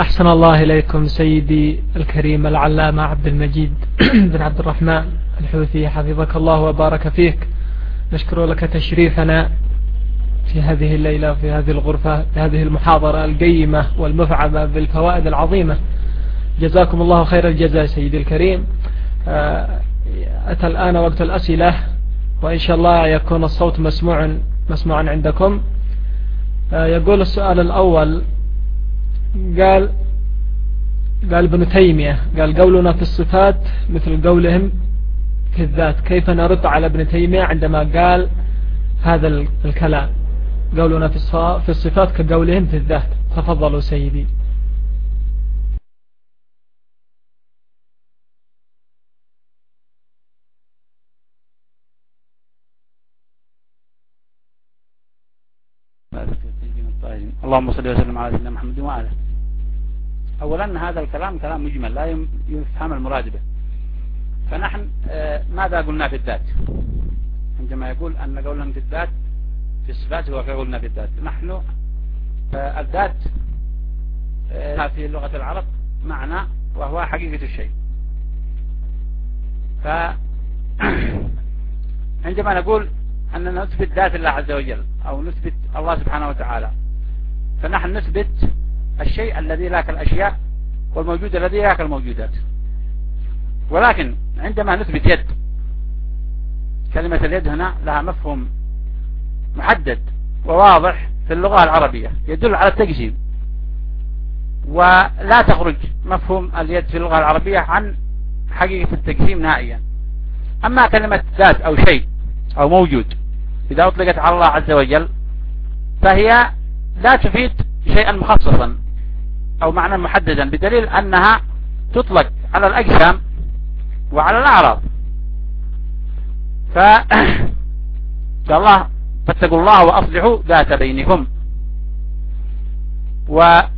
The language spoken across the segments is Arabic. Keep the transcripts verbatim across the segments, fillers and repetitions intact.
أحسن الله إليكم سيدي الكريم العلامة عبد المجيد بن عبد الرحمن الحوثي، حفظك الله وبارك فيك. نشكر لك تشريفنا في هذه الليلة في هذه الغرفة في هذه المحاضرة القيمة والمفعمة بالفوائد العظيمة. جزاكم الله خير الجزاء سيدي الكريم. أتى الآن وقت الأسئلة، وإن شاء الله يكون الصوت مسموع مسموعا عندكم. يقول السؤال الأول، قال قال ابن تيمية قال قولنا في الصفات مثل قولهم في الذات، كيف نرد على ابن تيمية عندما قال هذا الكلام؟ قولنا في الصفات كقولهم في الذات. تفضلوا سيدي. اللهم صل وسلم على سيدنا محمد وعلى. اولا هذا الكلام كلام مجمل لا يفهم المراد به. فنحن ماذا قلنا في الذات؟ عندما يقول ان قولنا في الذات في الصفات هو كقولنا في الذات. نحن الذات في لغة العرب معنى وهو حقيقة الشيء. فعندما نقول أننا نثبت ذات الله عز وجل أو نثبت الله سبحانه وتعالى، فنحن نثبت الشيء الذي لا كالأشياء والموجود الذي لا كالموجودات. ولكن عندما نثبت يد، كلمة اليد هنا لها مفهوم محدد وواضح في اللغة العربية يدل على التجسيم، ولا تخرج مفهوم اليد في اللغة العربية عن حقيقة التجسيم نهائيا. أما كلمة ذات أو شيء أو موجود إذا أطلقت على الله عز وجل فهي لا تفيد شيئا مخصصا أو معنى محددا، بدليل أنها تطلق على الأجسام وعلى الأعراض. فقال الله فاتقوا الله وأصلحوا ذات بينكم، وأطلق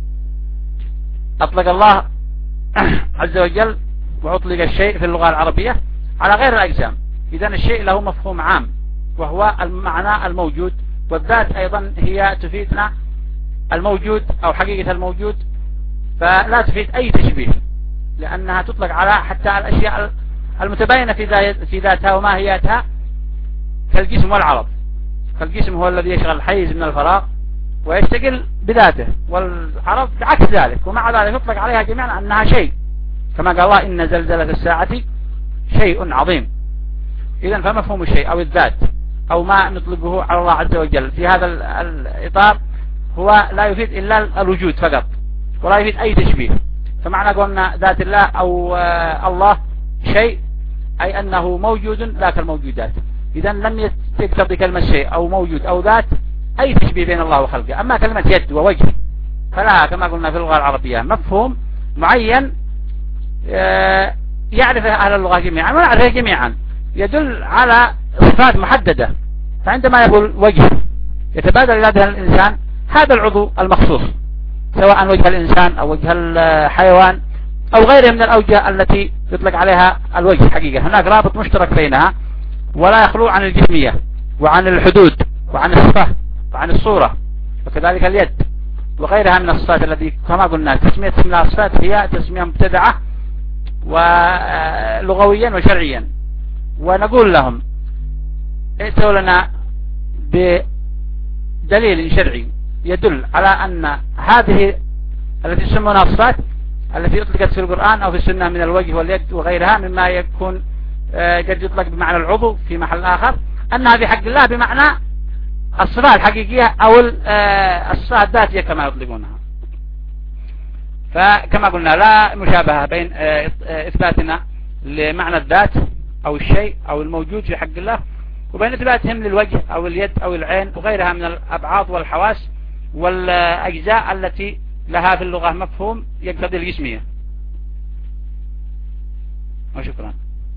الله عز وجل وأطلق الشيء في اللغة العربية على غير الأجسام. إذن الشيء له مفهوم عام وهو المعنى الموجود، والذات أيضا هي تفيدنا الموجود أو حقيقة الموجود، فلا تفيد أي تشبيه لأنها تطلق على حتى الأشياء المتباينة في ذاتها وماهياتها كالجسم والعرض. فالجسم هو الذي يشغل الحيز من الفراغ ويشتغل بذاته، والعرض بعكس ذلك، ومع ذلك يطلق عليها جميعا أنها شيء، كما قال الله إن زلزلة الساعة شيء عظيم. إذن فمفهوم الشيء أو الذات أو ما نطلقه على الله عز وجل في هذا الإطار هو لا يفيد إلا الوجود فقط ولا يفيد أي تشبيه. فمعنى قلنا ذات الله أو الله شيء أي أنه موجود لا كالموجودات. إذن لم يقتضي كلمة شيء أو موجود أو ذات أي تشبيه بين الله وخلقه. أما كلمة يد ووجه فلها كما قلنا في اللغة العربية مفهوم معين يعرفه أهل اللغة جميعا ونعرفه جميعا، يدل على صفات محددة. فعندما يقول وجه يتبادل إلى ذهن الإنسان هذا العضو المخصوص، سواء وجه الإنسان أو وجه الحيوان أو غيره من الأوجه التي يطلق عليها الوجه. حقيقة هناك رابط مشترك بينها ولا يخلو عن الجسمية وعن الحدود وعن الصفة وعن الصورة، وكذلك اليد وغيرها من الصفات التي كما قلنا تسمية اسمها الصفات هي تسمية مبتدعة ولغويا وشرعيا. ونقول لهم ائتوا لنا بدليل شرعي يدل على أن هذه التي يسمونها الصفات التي أطلقت في القرآن أو في السنة من الوجه واليد وغيرها مما يكون قد يطلق بمعنى العضو في محل آخر، أنها في حق الله بمعنى الصفات الحقيقية أو الصفات الذاتية كما يطلقونها. فكما قلنا لا مشابهة بين إثباتنا لمعنى الذات أو الشيء أو الموجود في حق الله وبين إثباتهم للوجه أو اليد أو العين وغيرها من الأبعاض والحواس والأجزاء التي لها في اللغة مفهوم يقتضي الجسمية. وشكرا.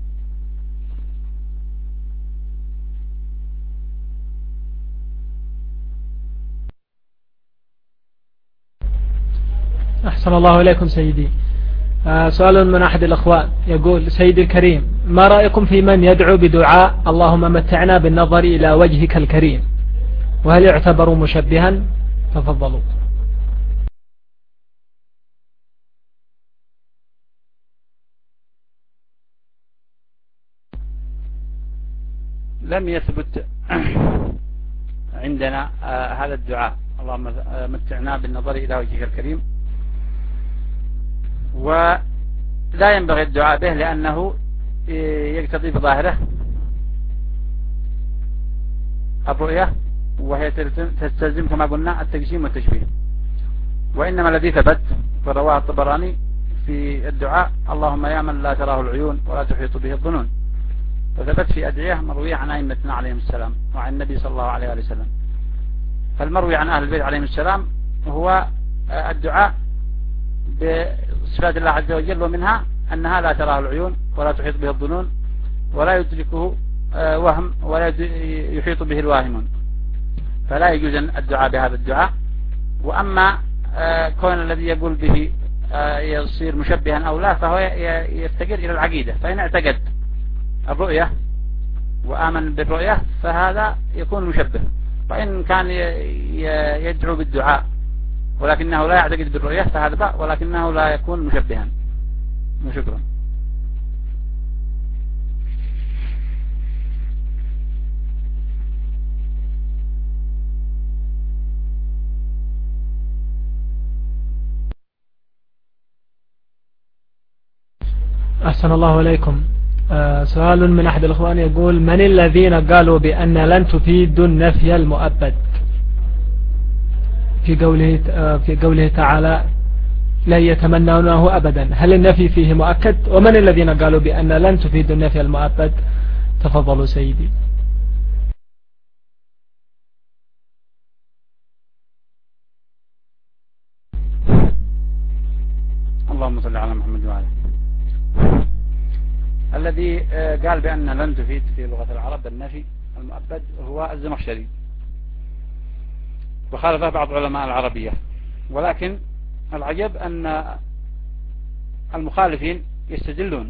أحسن الله إليكم سيدي. آه سؤال من أحد الأخوان يقول سيدي الكريم ما رأيكم في من يدعو بدعاء اللهم متعنا بالنظر إلى وجهك الكريم، وهل يعتبر مشبها؟ تفضلوا. لم يثبت عندنا آه هذا الدعاء اللهم متعنا بالنظر إلى وجهك الكريم، ولا ينبغي الدعاء به لأنه يقتضي بظاهره الرؤية، وهي تستلزم كما قلنا التجسيم والتشبيه. وإنما الذي ثبت فرواه الطبراني في الدعاء اللهم يا من لا تراه العيون ولا تحيط به الظنون، وثبت في أدعية مروية عن أئمتنا عليهم السلام وعن النبي صلى الله عليه وسلم. فالمروي عن أهل البيت عليهم السلام هو الدعاء بصفات الله عز وجل، ومنها أنها لا تراه العيون ولا تحيط به الظنون ولا يدركه وهم ولا يحيط به الواهمون، فلا يجوز الدعاء بهذا الدعاء. وأما كون الذي يقول به يصير مشبها أو لا فهو يفتقر إلى العقيدة، فإن اعتقد الرؤية وآمن بالرؤية فهذا يكون مشبه، وإن كان يدعو بالدعاء ولكنه لا يعتقد بالرؤية فهذا ولكنه لا يكون مشبها. شكرا. أحسن الله إليكم. آه سؤال من أحد الأخوان يقول: من الذين قالوا بأن لن تفيد النفي المؤبد في قوله آه في قوله تعالى لا يتمنونه أبدا؟ هل النفي فيه مؤكد؟ ومن الذين قالوا بأن لن تفيد النفي المؤبد؟ تفضلوا سيدي. اللهم صل على محمد وعلى الذي قال بأن لن تفيد في لغة العرب النفي المؤبد هو الزمخشري، وخالفه بعض علماء العربية. ولكن العجب أن المخالفين يستدلون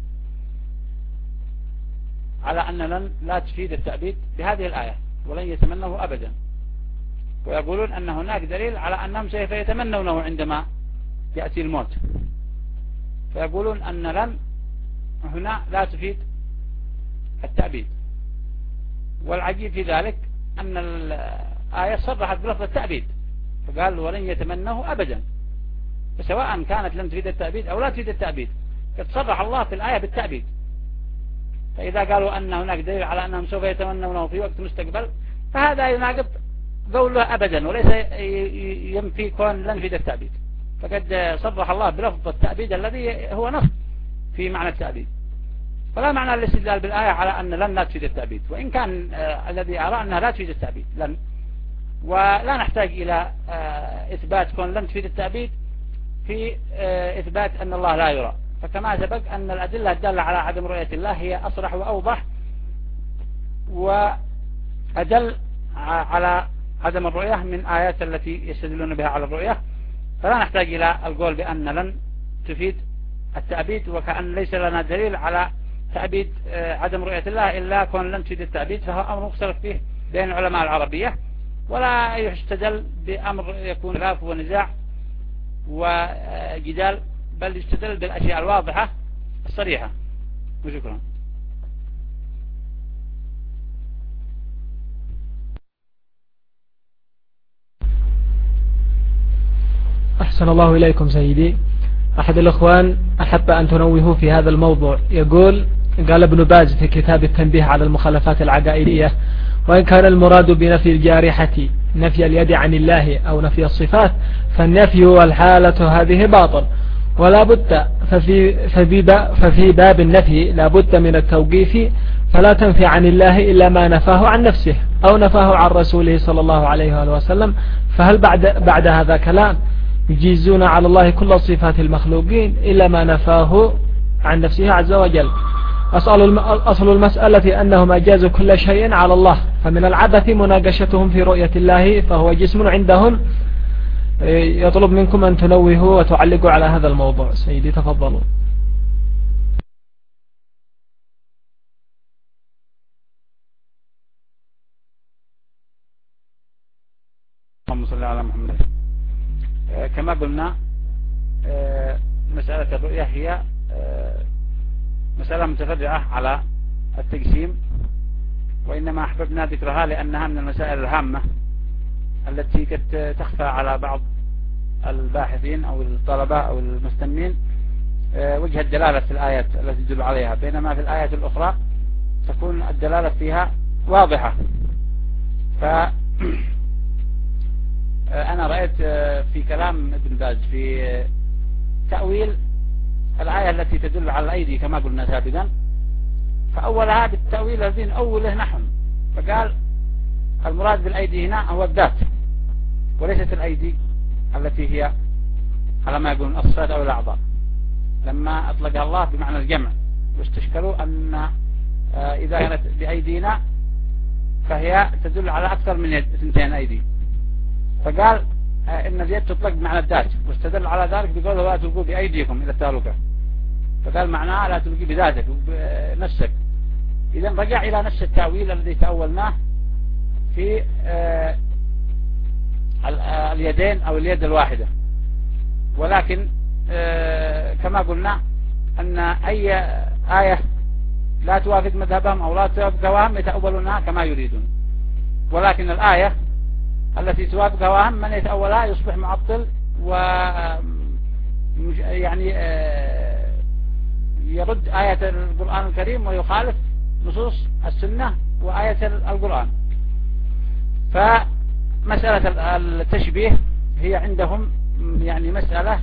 على أن لن لا تفيد التأبيد بهذه الآية ولن يتمنه أبدا، ويقولون أن هناك دليل على أنهم سوف يتمنونه عندما يأتي الموت، فيقولون أن لن هنا لا تفيد التأبيد. والعجيب في ذلك أن الآية صرحت بلفظ التأبيد، فقال ولن يتمنه أبدا، فسواء كانت لن تفيد التأبيد أو لا تفيد التأبيد قد صرح الله في الآية بالتأبيد. فإذا قالوا أن هناك دليل على أنهم سوف يتمنونه في وقت مستقبل فهذا يناقض قوله أبدا، وليس ينفي كون لن تفيد التأبيد، فقد صرح الله بلفظ التأبيد الذي هو نص في معنى التأبيد. فلا معنى الاستدلال بالآية على أن لن لا تفيد التأبيد، وإن كان آه الذي أرى أنها لا تفيد التأبيد لن، ولا نحتاج إلى آه إثبات كون لن تفيد التأبيد في آه إثبات أن الله لا يرى. فكما سبق أن الأدلة الدالة على عدم رؤية الله هي أصرح وأوضح وأدل على عدم الرؤية من آيات التي يستدلون بها على الرؤية، فلا نحتاج إلى القول بأن لن تفيد التأبيد، وكأن ليس لنا دليل على تأبيد عدم رؤية الله إلا كون لن تفيد التأبيد، فهو أمر مختلف فيه بين علماء العربية، ولا يستدل بأمر يكون خلاف ونزاع وجدال، بل يستدل بالأشياء الواضحة الصريحة. وشكرا. أحسن الله إليكم سيدي. أحد الأخوان أحب أن تنوهوا في هذا الموضوع، يقول: قال ابن باز في كتاب التنبيه على المخالفات العقائدية: وإن كان المراد بنفي الجارحة نفي اليد عن الله أو نفي الصفات فالنفي والحالة هذه باطل، ولا بد ففي, ففي باب النفي لا بد من التوقيف، فلا تنفي عن الله إلا ما نفاه عن نفسه أو نفاه عن رسوله صلى الله عليه وسلم. فهل بعد, بعد هذا كلام يجيزون على الله كل صفات المخلوقين إلا ما نفاه عن نفسه عز وجل؟ أصل المسألة أنهم أجازوا كل شيء على الله، فمن العبث مناقشتهم في رؤية الله، فهو جسم عندهم. يطلب منكم أن تنوهوا وتعلقوا على هذا الموضوع. سيدي تفضلوا. اللهم صل على محمد. كما قلنا مسألة الرؤية هي مسألة متفرعة على التقسيم وإنما أحببنا ذكرها لأنها من المسائل الهامة التي قد تخفى على بعض الباحثين أو الطلبة أو المستمعين وجه الدلالة في الآيات التي تدل عليها، بينما في الآيات الأخرى تكون الدلالة فيها واضحة. فأنا رأيت في كلام ابن باز في تأويل الآية التي تدل على الأيدي كما قلنا سابقا، فأولها بالتأويل الذي نأوله نحن، فقال المراد بالأيدي هنا هو الذات وليست الأيدي التي هي على ما يقولون الصفات أو الأعضاء، لما أطلقها الله بمعنى الجمع، واستشكلوا أن إذا كانت بأيدينا فهي تدل على أكثر من يد اثنتين أيدي، فقال إن اليد تطلق بمعنى الذات، واستدل على ذلك بقوله لا تلقوا بأيديكم إلى التهلكة، فقال معناها لا تلقي بذاتك وبنفسك. إذا رجع إلى نفس التأويل الذي تأولناه في اليدين أو اليد الواحدة، ولكن كما قلنا أن أي آية لا توافق مذهبهم أو لا توافق هواهم يتأولونها كما يريدون، ولكن الآية التي توافق هواهم من يتأولها يصبح معطل و يعني يرد آية القرآن الكريم ويخالف نصوص السنة وآية القرآن. فمسألة التشبيه هي عندهم يعني مسألة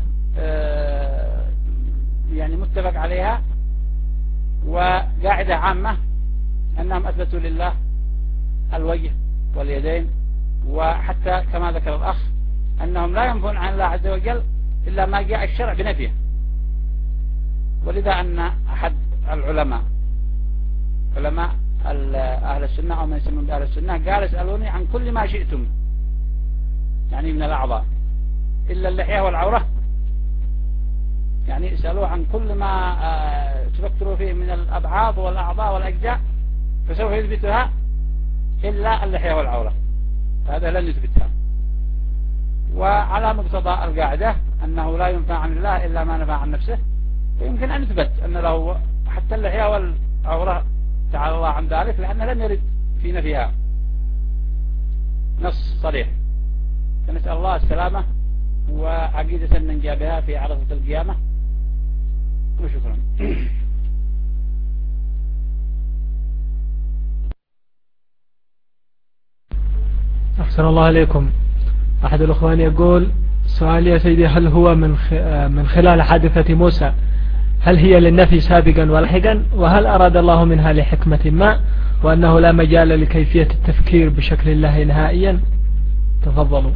يعني متفق عليها وقاعدة عامة أنهم أثبتوا لله الوجه واليدين، وحتى كما ذكر الأخ أنهم لا ينفون عن الله عز وجل إلا ما جاء الشرع بنفيه. ولذا أن أحد العلماء علماء أهل السنة أو من يسمون بأهل السنة قال اسألوني عن كل ما شئتم، يعني من الأعضاء إلا اللحية والعورة، يعني اسألوه عن كل ما تفكروا فيه من الأبعاض والأعضاء والأجزاء فسوف يثبتها إلا اللحية والعورة، هذا لن يثبتها. وعلى مقتضى القاعدة أنه لا ينفع عن الله إلا ما نفع عن نفسه، فيمكن أن يثبت أن له حتى اللحية والعورة تعالى الله عن ذلك، لأنه لم يرد في نفيها نص صريح. فنسأل الله السلامة وعقيدة ننجى بها في عرصة القيامة، وشكرا. أحسن الله عليكم. أحد الأخوان يقول سؤال يا سيدي، هل هو من من خلال حادثة موسى، هل هي للنفي سابقا ولاحقا، وهل أراد الله منها لحكمة ما، وأنه لا مجال لكيفية التفكير بشكل الله نهائيا؟ تفضلوا.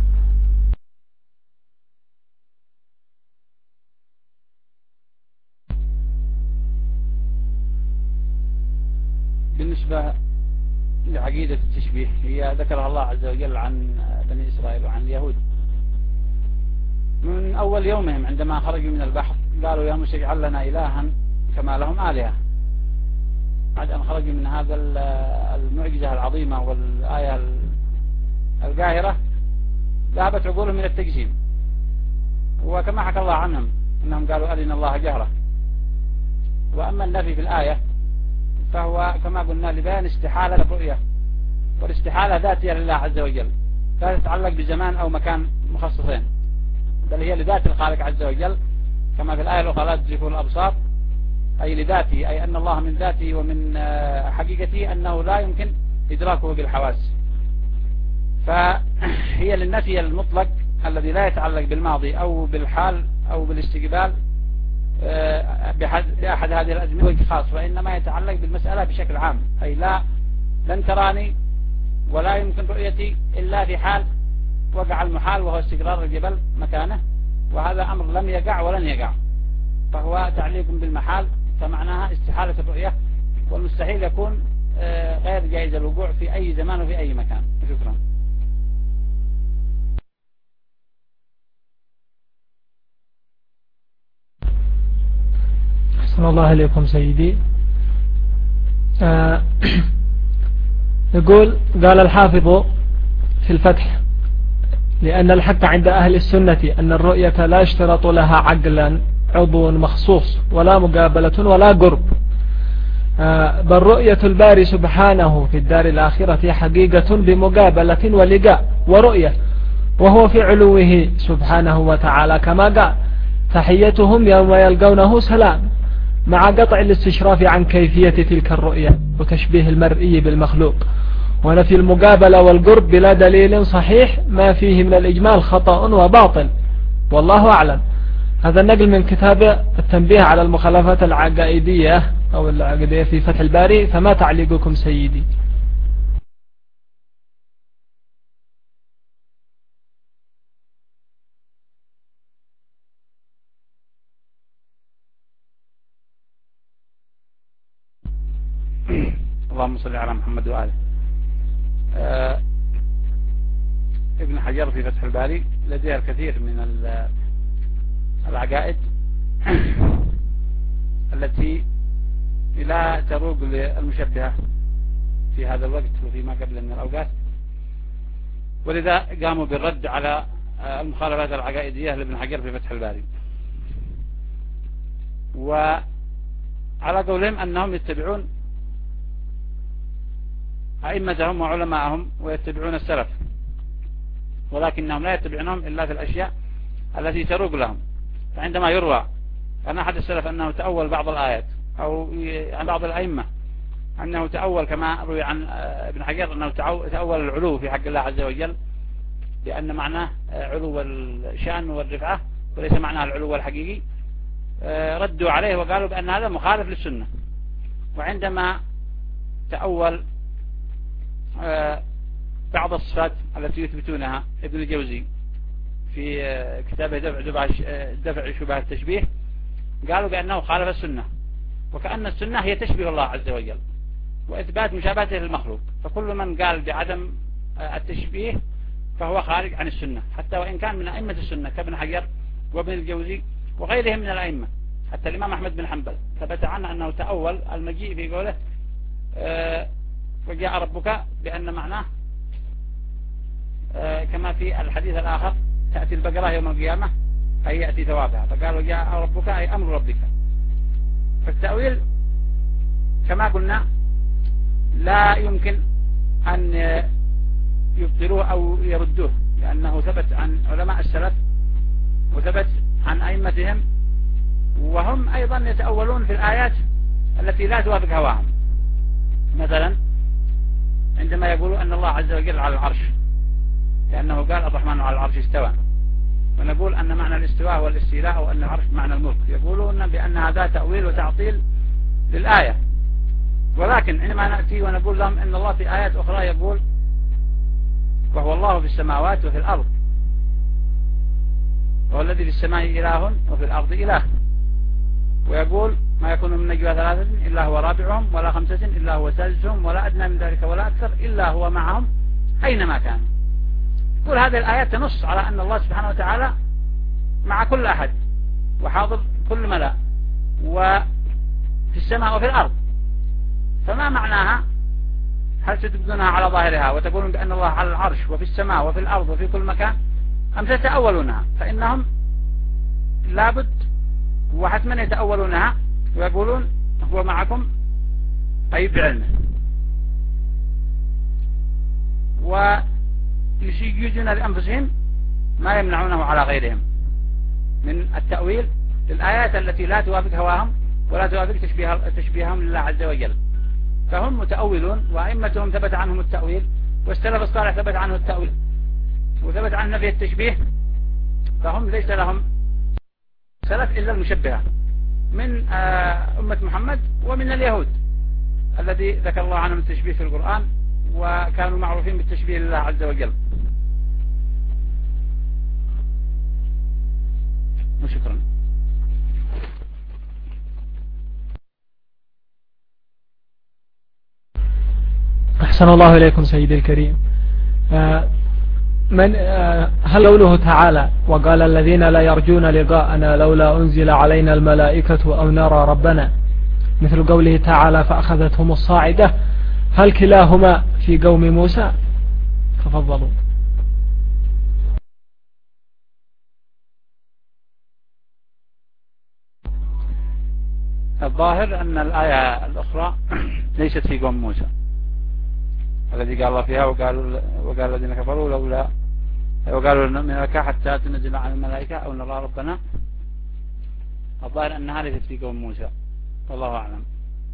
بالنسبة لعقيدة التشبيه هي ذكرها الله عز وجل عن بني إسرائيل وعن اليهود من أول يومهم عندما خرجوا من البحر، قالوا يا موسى اجعل لنا إلها كما لهم آلهة. بعد أن خرجوا من هذا المعجزة العظيمة والآية القاهرة ذهبت عقولهم من التجسيم، وكما حكى الله عنهم أنهم قالوا أرنا الله جهرة. وأما النفي في الآية فهو كما قلنا لبيان استحالة الرؤية، والاستحالة ذاتية لله عز وجل لا تتعلق بزمان أو مكان مخصصين، بل هي لذات الخالق عز وجل، كما في الآية الأخرى لا تدركه الأبصار، أي لذاته، أي أن الله من ذاته ومن حقيقته أنه لا يمكن إدراكه بالحواس. فهي للنفي المطلق الذي لا يتعلق بالماضي أو بالحال أو بالاستقبال بأحد هذه الأزمنة خاص، وإنما يتعلق بالمسألة بشكل عام، أي لا لن تراني ولا يمكن رؤيتي إلا في حال وقع المحال وهو استقرار الجبل مكانه، وهذا أمر لم يقع ولن يقع، فهو تعليق بالمحال، فمعناها استحالة الرؤية، والمستحيل يكون غير جائز الوقوع في أي زمان وفي أي مكان. شكرا. أحسن الله عليكم سيدي. آه يقول قال الحافظ في الفتح لأن الحق عند أهل السنة أن الرؤية لا يشترط لها عقلا عضو مخصوص ولا مقابلة ولا قرب. بل رؤية الباري سبحانه في الدار الآخرة حقيقة بمقابلة ولقاء ورؤية، وهو في علوه سبحانه وتعالى كما قال تحيتهم يوم يلقونه سلام، مع قطع الاستشراف عن كيفية تلك الرؤية وتشبيه المرئي بالمخلوق، ونفي المقابلة والقرب بلا دليل صحيح ما فيه من الإجمال خطأ وباطل، والله أعلم. هذا النقل من كتاب التنبيه على المخالفات العقائدية أو العقائدية في فتح الباري، فما تعليقكم سيدي؟ اللهم صل على محمد وآله. آه ابن حجر في فتح الباري لديه الكثير من العقائد التي لا تروق للمشبهة في هذا الوقت وفيما قبل من الأوقات، ولذا قاموا بالرد على المخالفات العقائدية لابن حجر في فتح الباري، وعلى قولهم أنهم يتبعون أئمتهم وعلماءهم ويتبعون السلف، ولكنهم لا يتبعونهم إلا في الأشياء التي تروق لهم. فعندما يروى عن أحد السلف أنه تأول بعض الآيات أو عن بعض الأئمة أنه تأول كما روي عن ابن حجر أنه تأول العلو في حق الله عز وجل، لأن معناه علو الشأن والرفعة وليس معناه العلو الحقيقي، ردوا عليه وقالوا بأن هذا مخالف للسنة. وعندما تأول بعض الصفات التي يثبتونها ابن الجوزي في كتابه دفع دفع شبهة التشبيه قالوا بأنه خالف السنة، وكأن السنة هي تشبه الله عز وجل وإثبات مشابهته للمخلوق، فكل من قال بعدم التشبيه فهو خارج عن السنة، حتى وإن كان من أئمة السنة كابن حجر وابن الجوزي وغيرهم من الأئمة. حتى الإمام أحمد بن حنبل ثبت عنه أنه تأول المجيء في قوله أه وجاء ربك بأن معناه أه كما في الحديث الآخر تأتي البقرة يوم القيامة أي يأتي ثوابها، فقالوا جاء ربك أي أمر ربك. فالتأويل كما قلنا لا يمكن أن يبطلوه أو يردوه، لأنه ثبت عن علماء السلف وثبت عن أئمتهم، وهم أيضا يتأولون في الآيات التي لا توافق هواهم. مثلا عندما يقولوا أن الله عز وجل على العرش، لأنه قال الرحمن على العرش استوى، ونقول أن معنى الاستواء والاستيلاء وأن العرش معنى الملك، يقولون بأن هذا تأويل وتعطيل للآية. ولكن عندما نأتي ونقول لهم أن الله في آيات أخرى يقول وهو الله في السماوات وفي الأرض، وهو الذي في السماء إله وفي الأرض إله، ويقول ما يكون من نجوى ثلاثة إلا هو رابعهم ولا خمسة إلا هو سادسهم ولا أدنى من ذلك ولا أكثر إلا هو معهم أينما كان. كل هذه الآيات تنص على أن الله سبحانه وتعالى مع كل أحد وحاضر كل ملأ وفي السماء وفي الأرض. فما معناها؟ هل تتبدونها على ظاهرها وتقولون بأن الله على العرش وفي السماء وفي الأرض وفي كل مكان، أم تتأولونها؟ فإنهم لابد وحتما يتأولونها ويقولون هو معكم أي بعلمه، ويسيجون لأنفسهم ما يمنعونه على غيرهم من التأويل للآيات التي لا توافق هواهم ولا توافق تشبيه تشبيههم لله عز وجل. فهم متأولون، وأئمتهم ثبت عنهم التأويل، والسلف الصالح ثبت عنه التأويل وثبت عن نفي التشبيه، فهم ليس لهم سلف إلا المشبهة من أمة محمد ومن اليهود الذي ذكر الله عنهم التشبيه في القرآن، وكانوا معروفين بالتشبيه لله عز وجل. وشكرا. أحسن الله إليكم سيدي الكريم. من هل قوله تعالى وقال الذين لا يرجون لقاءنا لولا أنزل علينا الملائكة أو نرى ربنا، مثل قوله تعالى فأخذتهم الصاعدة، هل كلاهما في قوم موسى؟ تفضلوا. الظاهر أن الآية الأخرى ليست في قوم موسى الذي قال الله فيها وقالوا وقال الذين كفروا لولا وقالوا نؤمن لك حتى تنزل عن الملائكة أو نرى ربنا. الظاهر أنها ليست في قوم موسى والله أعلم.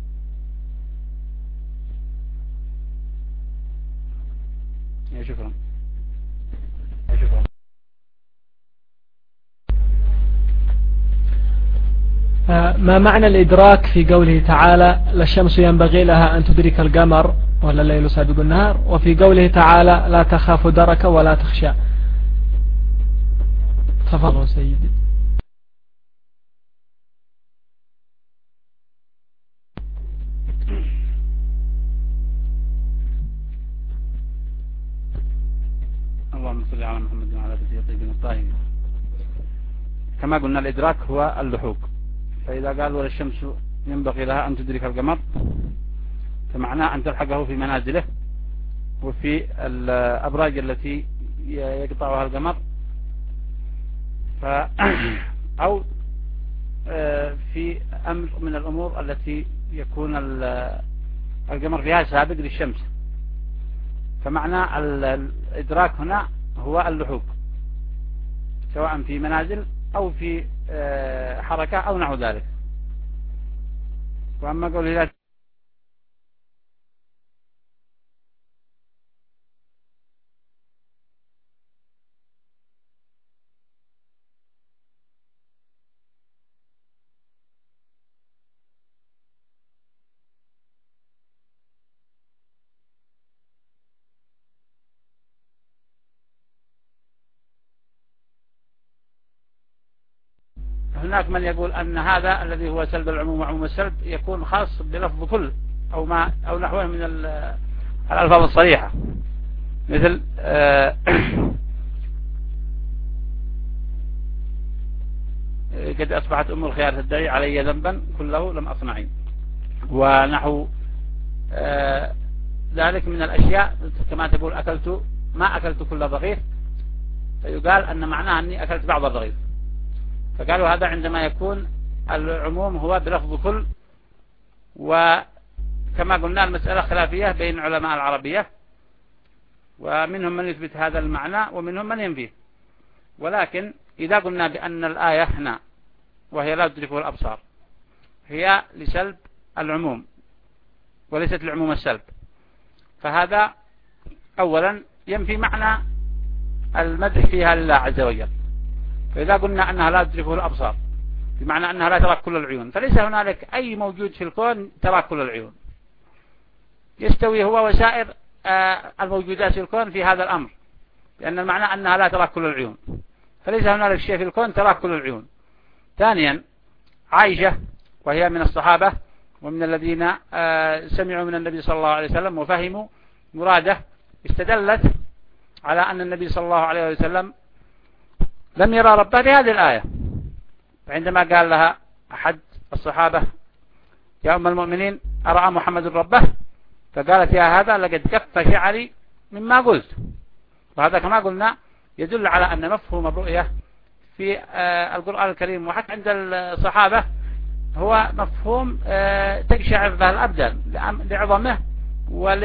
يا شكرا يا شكرا. ما معنى الإدراك في قوله تعالى لا الشمس ينبغي لها أن تدرك القمر ولا الليل سابق النهار، وفي قوله تعالى لا تخاف درك ولا تخشى؟ تفضل سيدي. اللهم صل على محمد وعلى آله الطيبين الطاهرين. كما قلنا الإدراك هو اللحوق، فإذا قال ولا الشمس ينبغي لها أن تدرك القمر فمعناه أن تلحقه في منازله وفي الأبراج التي يقطعها القمر، ف أو في أمر من الأمور التي يكون القمر فيها سابق للشمس. فمعنى الإدراك هنا هو اللحوق سواء في منازل أو في حركة أو نحو ذلك. وأما قوله لا هناك من يقول أن هذا الذي هو سلب العموم وعموم السلب يكون خاص بلفظ كل أو ما أو نحوه من الألفاظ الصريحة، مثل قد أصبحت أم الخيار تدعي علي ذنبا كله لم أصنعي، ونحو ذلك من الأشياء كما تقول أكلت ما أكلت كل رغيف، فيقال أن معناها أني أكلت بعض الرغيف. فقالوا هذا عندما يكون العموم هو بلفظ كل. وكما قلنا المسألة خلافية بين علماء العربية، ومنهم من يثبت هذا المعنى ومنهم من ينفيه. ولكن إذا قلنا بأن الآية هنا وهي لا تدركه الأبصار هي لسلب العموم وليست لعموم السلب، فهذا أولا ينفي معنى المدح فيها لله عز وجل. فإذا قلنا أنها لا تدركه الأبصار بمعنى أنها لا تراك كل العيون، فليس هنالك أي موجود في الكون تراك كل العيون، يستوي هو وسائر الموجودات في الكون في هذا الأمر، لأن المعنى أنها لا تراك كل العيون، فليس هنالك شيء في الكون تراك كل العيون. ثانيا عائشة وهي من الصحابة ومن الذين سمعوا من النبي صلى الله عليه وسلم وفهموا مراده، استدلت على أن النبي صلى الله عليه وسلم لم يرى ربه بهذه الآية. فعندما قال لها أحد الصحابة يا أم المؤمنين أرأى محمد ربه، فقالت يا هذا لقد كف شعري مما قلت. وهذا كما قلنا يدل على أن مفهوم الرؤية في القرآن الكريم وحتى عند الصحابة هو مفهوم تقشعر به الأبدان لعظمه ول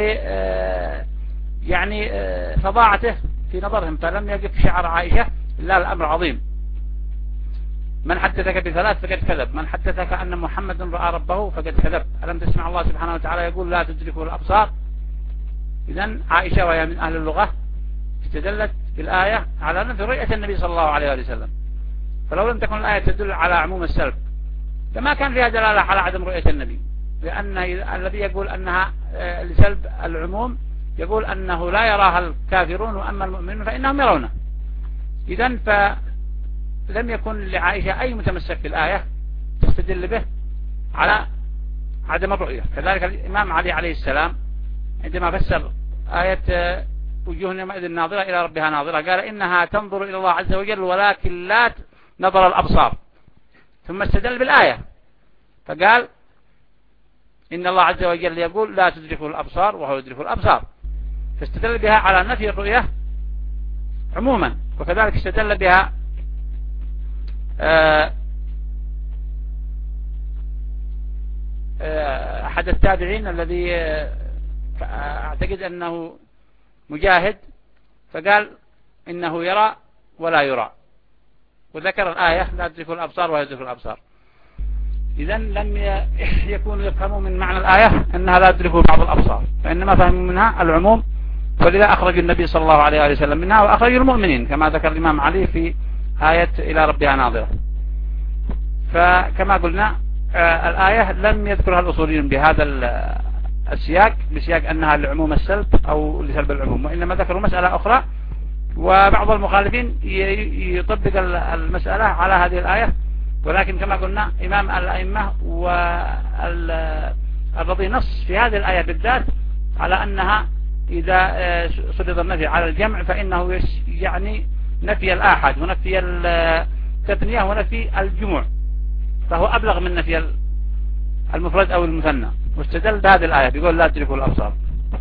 يعني فظاعته في نظرهم، فلم يقف شعر عائشة إلا الأمر عظيم. من حدثك بثلاث فقد كذب، من حدثك أن محمد رأى ربه فقد كذب. ألم تسمع الله سبحانه وتعالى يقول لا تدركه الأبصار؟ إذن عائشة وهي من أهل اللغة استدلت بالآية على نفي رؤية النبي صلى الله عليه وسلم. فلو لم تكن الآية تدل على عموم السلب لما كان فيها دلالة على عدم رؤية النبي، لأن الذي يقول أنها لسلب العموم يقول أنه لا يراها الكافرون وأما المؤمنون فإنهم يرونه. إذن فلم يكن لعائشة أي متمسك بالآية تستدل به على عدم الرؤية. كذلك الإمام علي عليه السلام عندما فسر آية وجوه يومئذ ناظرة إلى ربها ناظرة قال إنها تنظر إلى الله عز وجل ولكن لا نظر الأبصار، ثم استدل بالآية فقال إن الله عز وجل يقول لا تدركه الأبصار وهو يدرك الأبصار، فاستدل بها على نفي الرؤية عموما. وكذلك استدل بها آه أحد التابعين الذي أعتقد أنه مجاهد، فقال إنه يرى ولا يرى، وذكر الآية لا تدركوا الأبصار ولا يدركوا الأبصار. إذن لم يكونوا يفهموا من معنى الآية أنها لا تدركوا بعض الأبصار، فإنما فهموا منها العموم، ولذا أخرج النبي صلى الله عليه وسلم منها، وأخرج المؤمنين كما ذكر الإمام علي في آية إلى ربها ناظرة. فكما قلنا آه الآية لم يذكرها الأصوليون بهذا السياق، بسياق أنها لعموم السلب أو لسلب العموم، وإنما ذكروا مسألة أخرى، وبعض المخالفين يطبق المسألة على هذه الآية. ولكن كما قلنا إمام الأئمة والرضي نص في هذه الآية بالذات على أنها إذا سرد النفي على الجمع فإنه يعني نفي الآحد ونفي التثنية ونفي الجموع، فهو أبلغ من نفي المفرد أو المثنى، واستدل بهذه الآية بيقول لا تدركوا الأبصار.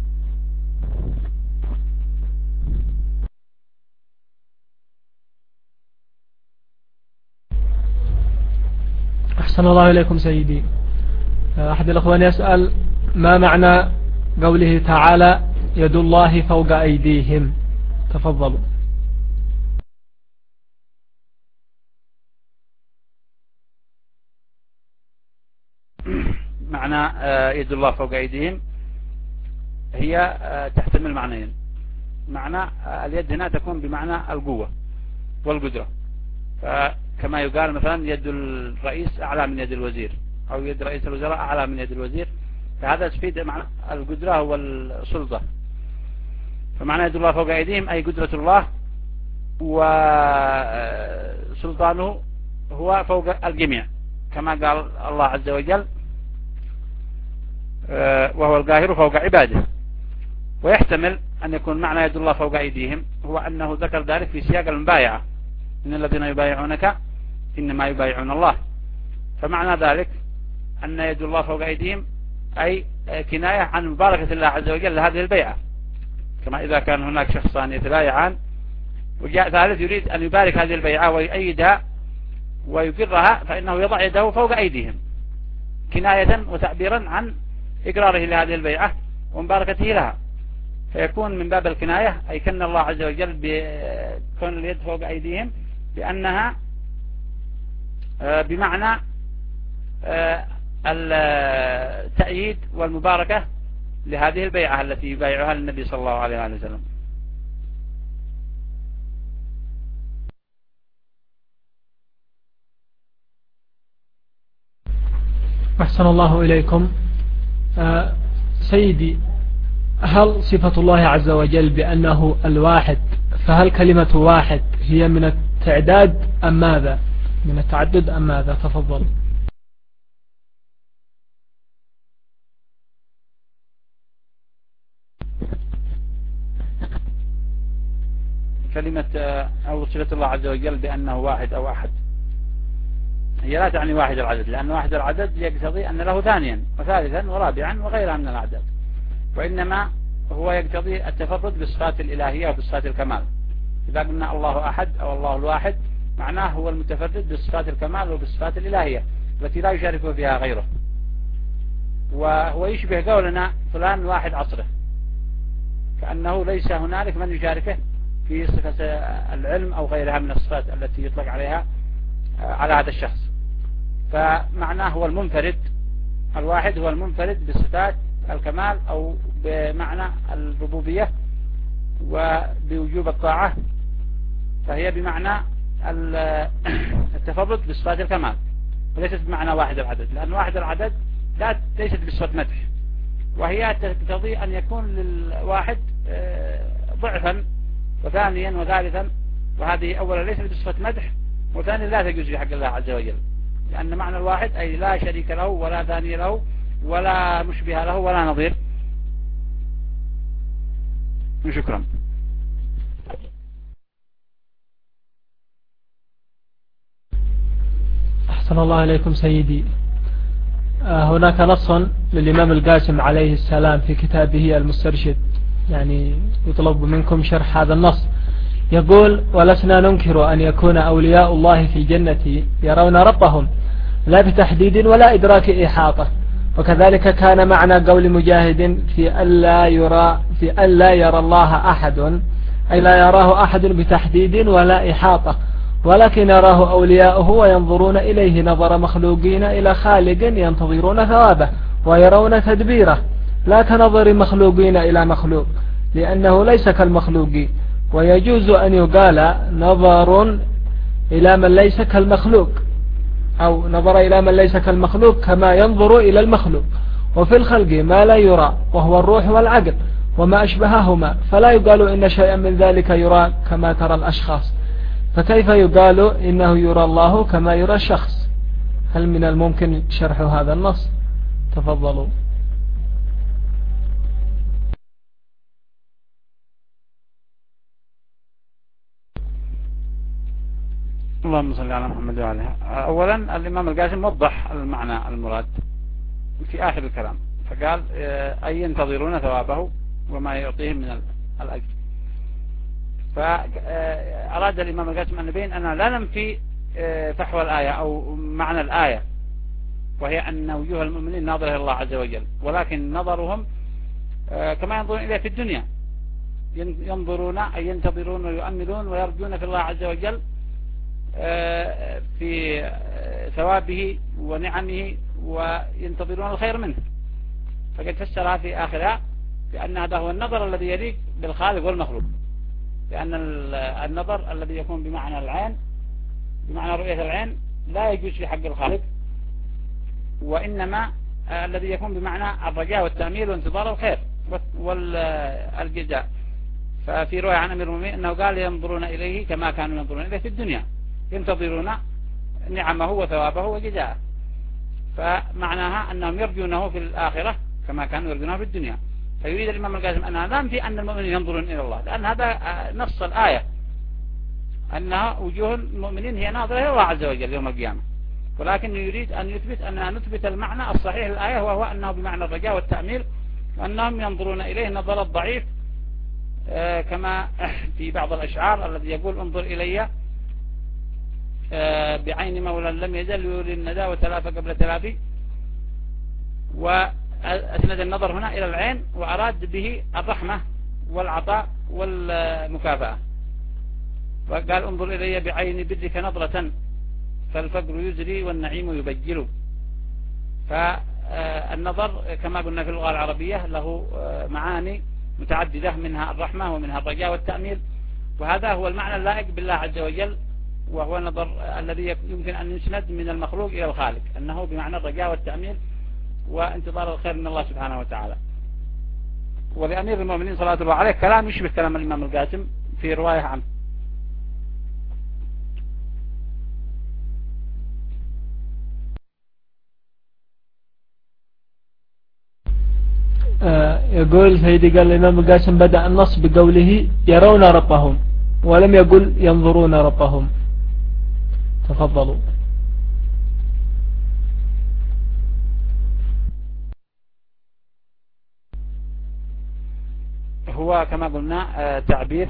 أحسن الله إليكم سيدي. أحد الأخوان يسأل ما معنى قوله تعالى يد الله فوق أيديهم؟ تفضلوا. معنى يد الله فوق أيديهم هي تحتمل معنيين. معنى اليد هنا تكون بمعنى القوة والقدرة، فكما يقال مثلا يد الرئيس أعلى من يد الوزير، أو يد رئيس الوزراء أعلى من يد الوزير، فهذا تفيد معنى القدرة والسلطة. فمعنى يد الله فوق أيديهم أي قدرة الله وسلطانه هو فوق الجميع، كما قال الله عز وجل وهو القاهر فوق عباده. ويحتمل أن يكون معنى يد الله فوق أيديهم هو أنه ذكر ذلك في سياق المبايعة، إن الذين يبايعونك إنما يبايعون الله. فمعنى ذلك أن يد الله فوق أيديهم أي كناية عن مباركة الله عز وجل لهذه البيعة، كما إذا كان هناك شخصان يتبايعان وجاء ثالث يريد أن يبارك هذه البيعة ويؤيدها ويقرها، فإنه يضع يده فوق أيديهم كناية وتعبيرا عن إقراره لهذه البيعة ومباركته لها، فيكون من باب الكناية أي كن الله عز وجل بكون اليد فوق أيديهم لأنها بمعنى التأييد والمباركة لهذه البيعة التي يبايعها النبي صلى الله عليه وسلم. أحسن الله إليكم. آه سيدي، هل صفة الله عز وجل بأنه الواحد، فهل كلمة واحد هي من التعداد أم ماذا؟ من التعدد أم ماذا؟ تفضل. كلمة أو صفة الله عز وجل بأنه واحد أو أحد هي لا تعني واحد العدد، لأن واحد العدد يقتضي أن له ثانيا وثالثا ورابعا وغيرها من الأعداد، وإنما هو يقتضي التفرد بالصفات الإلهية وبالصفات الكمال. إذا قلنا الله أحد أو الله الواحد معناه هو المتفرد بالصفات الكمال وبالصفات الإلهية التي لا يشارك فيها غيره، وهو يشبه قولنا فلان واحد عصره، كأنه ليس هنالك من يشاركه في صفة العلم أو غيرها من الصفات التي يطلق عليها على هذا الشخص. فمعناه هو المنفرد، الواحد هو المنفرد بصفات الكمال أو بمعنى الربوبية وبوجوب الطاعة، فهي بمعنى التفرد بصفات الكمال وليست بمعنى واحد العدد، لأن واحد العدد لا ليست بصفة مدح، وهي تقتضي أن يكون للواحد ضعفا وثانيا وثالثا، وهذه أولا ليست بصفة مدح، وثانيا لا تجوز في حق الله عز وجل، لأن معنى الواحد أي لا شريك له ولا ثاني له ولا مشبه له ولا نظير. شكرا. أحسن الله إليكم سيدي. هناك نص للإمام القاسم عليه السلام في كتابه المسترشد، يعني يطلب منكم شرح هذا النص. يقول: ولسنا ننكر أن يكون أولياء الله في جنة يرون ربهم لا بتحديد ولا إدراك إحاطة، وكذلك كان معنى قول مجاهد في ألا يرى في ألا يرى الله أحد، أي لا يراه أحد بتحديد ولا إحاطة، ولكن يراه أولياؤه وينظرون إليه نظر مخلوقين إلى خالق ينتظرون ثوابه ويرون تدبيره، لا كنظر مخلوقين إلى مخلوق، لأنه ليس كالمخلوق. ويجوز أن يقال نظر إلى من ليس كالمخلوق، أو نظر إلى من ليس كالمخلوق كما ينظر إلى المخلوق. وفي الخلق ما لا يرى وهو الروح والعقل وما أشبههما، فلا يقال إن شيئا من ذلك يرى كما ترى الأشخاص، فكيف يقال إنه يرى الله كما يرى الشخص؟ هل من الممكن شرح هذا النص؟ تفضلوا. اللهم صل على محمد وعلى آله. أولا الإمام القاسم وضح المعنى المراد في آخر الكلام، فقال أي ينتظرون ثوابه وما يعطيهم من الأجر. فأراد الإمام القاسم أن يبين أننا لا ننفي فحوى الآية أو معنى الآية، وهي أن وجوه المؤمنين ناظرة إلى الله عز وجل، ولكن نظرهم كما ينظرون إليه في الدنيا، ينظرون أي ينتظرون ويؤملون ويرجون في الله عز وجل في ثوابه ونعمه وينتظرون الخير منه. فقد فسرها في آخرها بأن هذا هو النظر الذي يليق بالخالق والمخلوق، لأن النظر الذي يكون بمعنى العين بمعنى رؤية العين لا يجوز في حق الخالق، وإنما الذي يكون بمعنى الرجاء والتأميل وانتظار الخير والجزاء. ففي رواية عن أمير المؤمنين أنه قال ينظرون إليه كما كانوا ينظرون إليه في الدنيا، ينتظرون نعمه وثوابه وجزاءه، فمعناها أنهم يرجونه في الآخرة كما كانوا يرجونه في الدنيا. فيريد الإمام القاسم أنها لا في أن المؤمنين ينظرون إلى الله، لأن هذا نص الآية أنها وجوه المؤمنين هي ناظرة إلى الله عز وجل يوم القيامة، ولكن يريد أن يثبت أننا نثبت المعنى الصحيح للآية، وهو أنه بمعنى الرجاء والتأميل، وأنهم ينظرون إليه نظر الضعيف كما في بعض الأشعار الذي يقول انظر إلي بعين مولى لم يزل يولي الندى وتلاف قبل تلافي، وأسند النظر هنا إلى العين وأراد به الرحمة والعطاء والمكافأة، وقال انظر إلي بعين بدك نظرة فالفقر يزري والنعيم يبجل. فالنظر كما قلنا في اللغة العربية له معاني متعددة، منها الرحمة ومنها الرجاء والتأميل، وهذا هو المعنى اللائق بالله عز وجل، وهو النظر الذي يمكن أن يسند من المخلوق إلى الخالق، أنه بمعنى الرجاء والتأميل وانتظار الخير من الله سبحانه وتعالى. ولأمير المؤمنين صلى الله عليه كلام يشبه كلام الإمام القاسم في رواية عنه. يقول سيدي قال الإمام القاسم بدأ النص بقوله يرون ربهم، ولم يقل ينظرون ربهم. تفضلوا. هو كما قلنا تعبير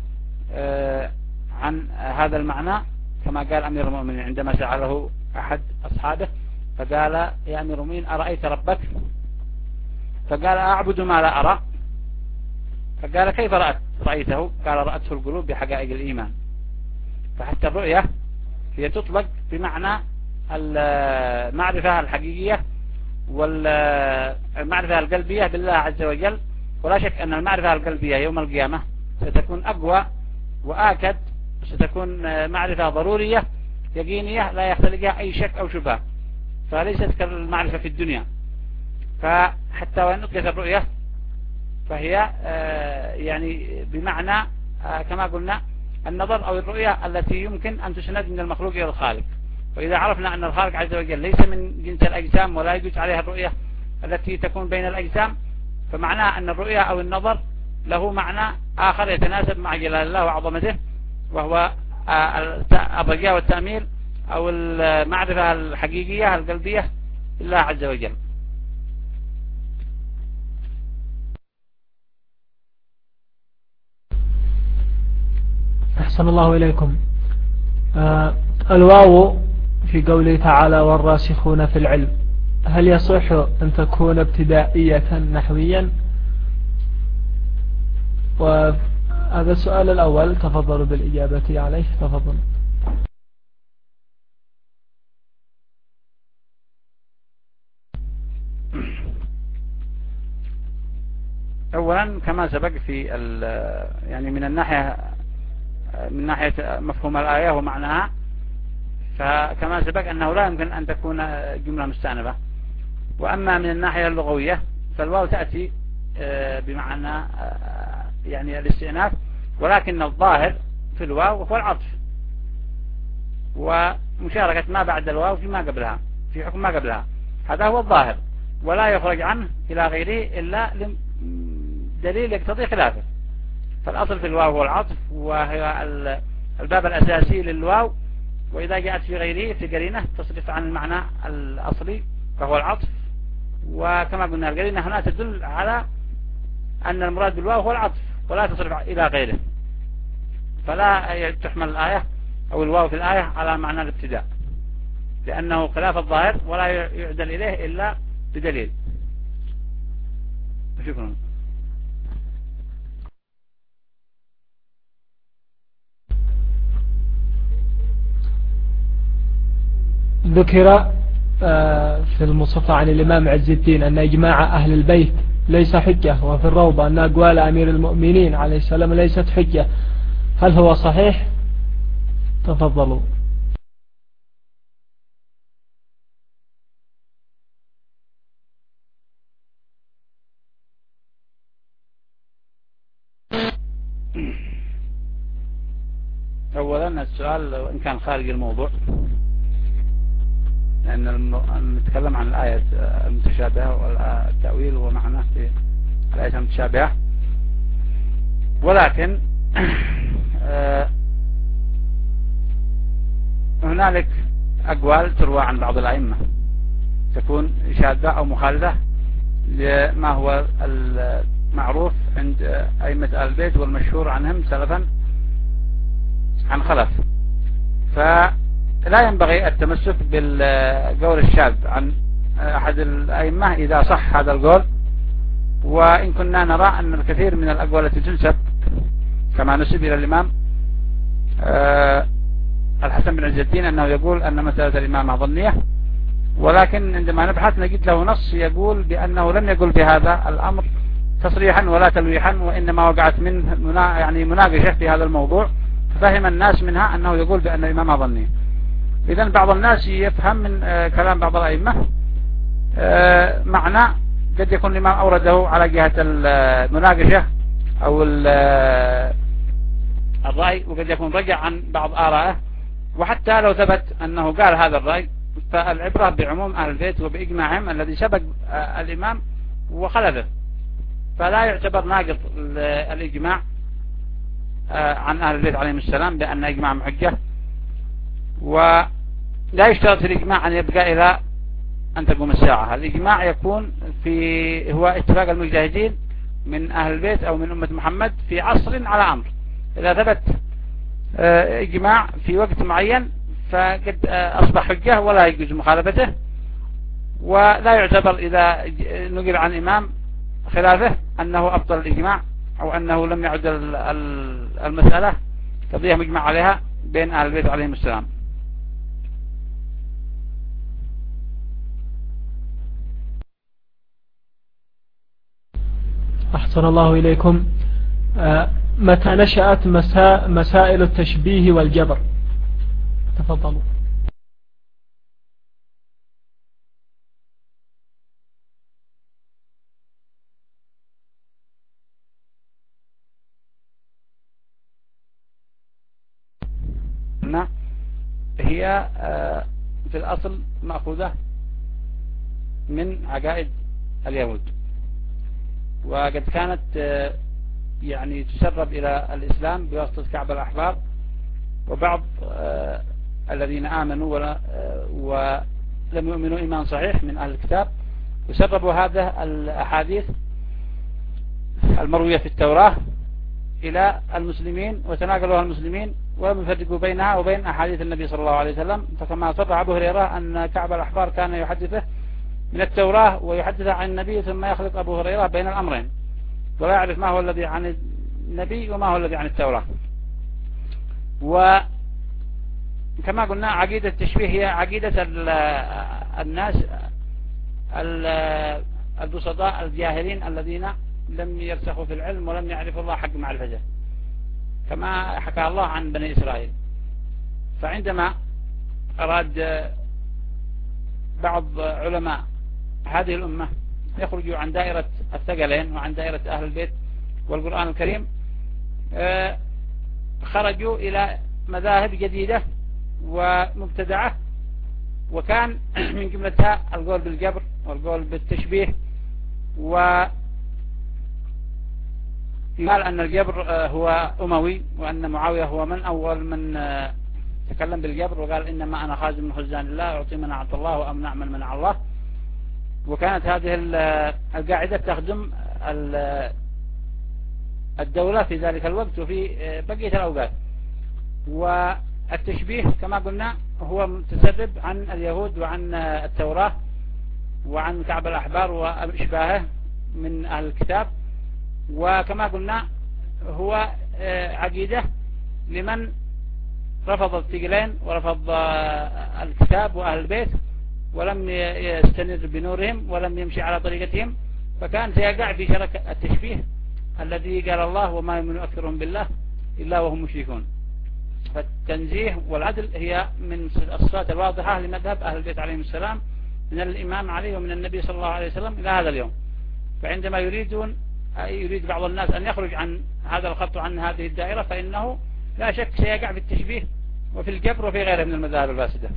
عن هذا المعنى، كما قال أمير المؤمنين عندما سأله أحد أصحابه فقال يا أمير المؤمنين أرأيت ربك؟ فقال أعبد ما لا أرى. فقال كيف رأت رأيته؟ قال رأته القلوب بحقائق الإيمان. فحتى الرؤية هي تطلق بمعنى المعرفة الحقيقية والمعرفة القلبية بالله عز وجل، ولا شك أن المعرفة القلبية يوم القيامة ستكون أقوى وآكد، ستكون معرفة ضرورية يقينية لا يختلقها أي شك أو شبهة، فليست كالمعرفة في الدنيا. فحتى وإن أطلقت الرؤية فهي يعني بمعنى كما قلنا النظر أو الرؤية التي يمكن أن تسند من المخلوق إلى الخالق. وإذا عرفنا أن الخالق عز وجل ليس من جنس الأجسام ولا يجوز عليها الرؤية التي تكون بين الأجسام، فمعناه أن الرؤية أو النظر له معنى آخر يتناسب مع جلال الله وعظمته، وهو الرجاء والتأميل أو المعرفة الحقيقية القلبية لله عز وجل. أحسن الله إليكم. آه الواو في قوله تعالى والراسخون في العلم، هل يصح أن تكون ابتدائية نحويا؟ وهذا السؤال الأول تفضلوا بالإجابة عليه. تفضل. أولا كما سبق في يعني من الناحية من ناحية مفهوم الآية ومعناها، فكما سبق أنه لا يمكن أن تكون جملة مستأنفة. وأما من الناحية اللغوية فالواو تأتي بمعنى يعني الاستئناف، ولكن الظاهر في الواو هو العطف ومشاركة ما بعد الواو فيما قبلها في حكم ما قبلها، هذا هو الظاهر، ولا يخرج عنه إلى غيره إلا دليل يقتضي خلافه. فالأصل في الواو هو العطف، وهي الباب الأساسي للواو، وإذا جاءت في غيره في قرينة تصرف عن المعنى الأصلي فهو العطف. وكما قلنا القرينة هنا تدل على أن المراد بالواو هو العطف ولا تصرف إلى غيره، فلا تحمل الآية أو الواو في الآية على معنى الابتداء، لأنه خلاف الظاهر ولا يعدل إليه إلا بدليل. شكرا. ذكر في المصطفى عن الإمام عز الدين أن إجماع أهل البيت ليس حجة، وفي الروضة أن أقوال أمير المؤمنين عليه السلام ليست حجة، هل هو صحيح؟ تفضلوا. أولا السؤال وإن كان خارج الموضوع، لأن نتكلم عن الآية المتشابهة والتأويل ومعناه في الآية المتشابهة، ولكن هنالك أقوال تروى عن بعض الأئمة تكون شاذة أو مخالفة لما هو المعروف عند أئمة آل البيت والمشهور عنهم سلفا عن خلف، فلا ينبغي التمسك بالقول الشاذ عن أحد الأئمة إذا صح هذا القول. وإن كنا نرى أن الكثير من الأقوال التي تنسب كما نسب إلى الإمام الحسن بن عز الدين أنه يقول أن مسألة الإمامة ظنية، ولكن عندما نبحث نجد له نص يقول بأنه لم يقل بهذا الأمر تصريحا ولا تلويحا، وإنما وقعت منه يعني مناقشة في هذا الموضوع، ففهم الناس منها أنه يقول بأن الإمامة ظنية. إذن بعض الناس يفهم من كلام بعض الأئمة معنى قد يكون الإمام أورده على جهة المناقشة أو الرأي، وقد يكون رجع عن بعض آرائه، وحتى لو ثبت أنه قال هذا الرأي فالعبرة بعموم أهل البيت وبإجماعهم الذي سبق الإمام وخلفه، فلا يعتبر ناقض الإجماع عن أهل البيت عليهم السلام بأن إجماع حجة. ولا يشترط في الإجماع أن يبقى إلى أن تقوم الساعة، الإجماع يكون في هو اتفاق المجتهدين من أهل البيت أو من أمة محمد في عصر على أمر. إذا ثبت إجماع في وقت معين فقد أصبح حجة ولا يجوز مخالفته، ولا يعتبر إذا نقل عن إمام خلافه أنه أبطل الإجماع أو أنه لم يعد المسألة قضية مجمع عليها بين أهل البيت عليهم السلام. أحسن الله إليكم. متى نشأت مسا مسائل التشبيه والجبر؟ تفضلوا. هي في الأصل مأخوذة من عقائد اليهود، وقد كانت يعني تسرب إلى الإسلام بواسطة كعب الأحبار وبعض الذين آمنوا ولم يؤمنوا إيمان صحيح من أهل الكتاب، وسربوا هذه الأحاديث المروية في التوراة إلى المسلمين وتناقلوها المسلمين ولم يفرقوا بينها وبين أحاديث النبي صلى الله عليه وسلم. فكما صرح أبو هريرة أن كعب الأحبار كان يحدثه من التوراة ويحدث عن النبي ثم يخلط أبو هريرة بين الأمرين ولا يعرف ما هو الذي عن النبي وما هو الذي عن التوراة. وكما قلنا عقيدة التشبيه هي عقيدة الناس البسطاء الجاهلين الذين لم يرسخوا في العلم ولم يعرفوا الله حق معرفته، كما حكى الله عن بني إسرائيل. فعندما أراد بعض علماء هذه الأمة يخرجوا عن دائرة الثقلين وعن دائرة أهل البيت والقرآن الكريم، خرجوا إلى مذاهب جديدة ومبتدعة، وكان من جملتها القول بالجبر والقول بالتشبيه. ويقال أن الجبر هو أموي، وأن معاوية هو من أول من تكلم بالجبر وقال إنما أنا خازن من خزان الله أعطي من أعطى الله وأمنع من منع الله. وكانت هذه القاعدة تخدم الدولة في ذلك الوقت وفي بقية الأوقات. والتشبيه كما قلنا هو متسرب عن اليهود وعن التوراة وعن كعب الأحبار وإشباهه من أهل الكتاب. وكما قلنا هو عقيدة لمن رفض الثقلين ورفض الكتاب وأهل البيت ولم يستنر بنورهم ولم يمشي على طريقتهم، فكان سيقع في شرك التشبيه الذي قال الله وما يؤمن أكثرهم بالله إلا وهم مشركون. فالتنزيه والعدل هي من الصفات الواضحة لمذهب أهل البيت عليهم السلام من الإمام علي ومن النبي صلى الله عليه وسلم إلى هذا اليوم. فعندما يريدون يريد بعض الناس أن يخرج عن هذا الخط وعن هذه الدائرة فإنه لا شك سيقع في التشبيه وفي الجبر وفي غيره من المذاهب الفاسدة.